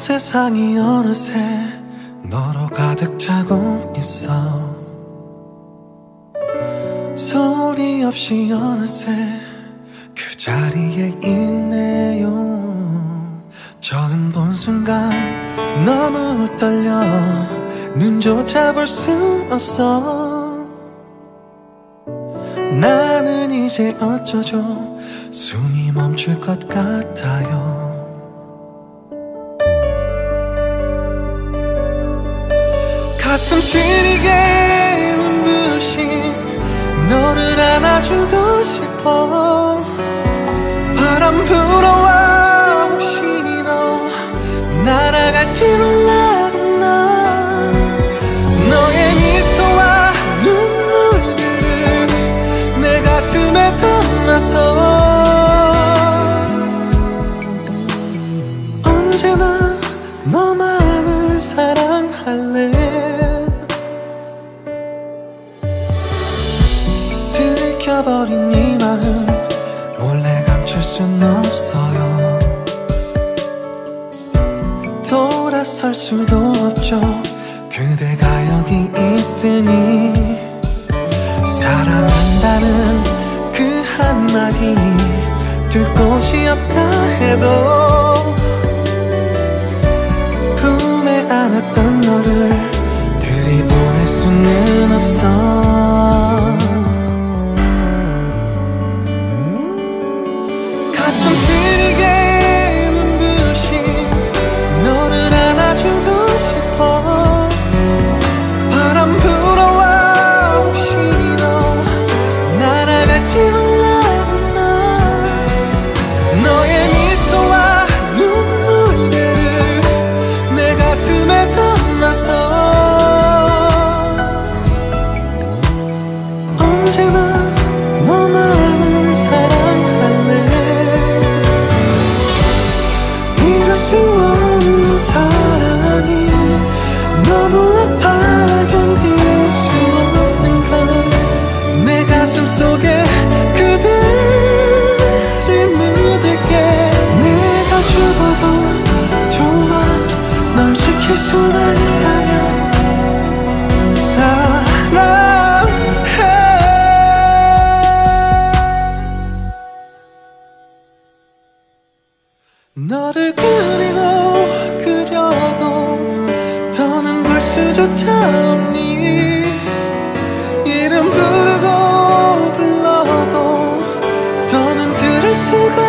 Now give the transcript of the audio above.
세상이 어느새 너로 가득 차고 있어. 소리 없이 어느새 그 자리에 있네요. 처음 본 순간 너무 떨려 눈조차 볼 수 없어. 나는 이제 어쩌죠 숨이 멈출 것 같아요. 가슴 시리게 눈부신 너를 안아주고 싶어. 바람 불어와 혹시 너 날아갈지 몰라. 나 너의 미소와 눈물들을 내 가슴에 담아서 언제나 너만을 사랑할래. 들켜버린 이 마음 몰래 감출 순 없어요. 돌아설 수도 없죠 그대가 여기 있으니. 사랑한다는 그 한마디 둘 곳이 없다 해도 품에 안았던 너를 들이보낼 수는 없어. 가슴 시리게 눈부신 너를 안아주고 싶어. 바람 불어와 혹시 너 날아갈지 몰라. 나 너의 미소와 눈물들을 내 가슴에 담아서 언제나 너만을 사랑할래. 이룰 수 없는 사랑이 너무 아파 견딜 수 없는 걸. 내 가슴 속에 그대를 묻을게. 내가 죽어도 좋아 널 지킬 수만 있다면 사랑해. 너를 그리고 그려도 더는 볼 수조차 없니. 이름 부르고 불러도 더는 들을 수가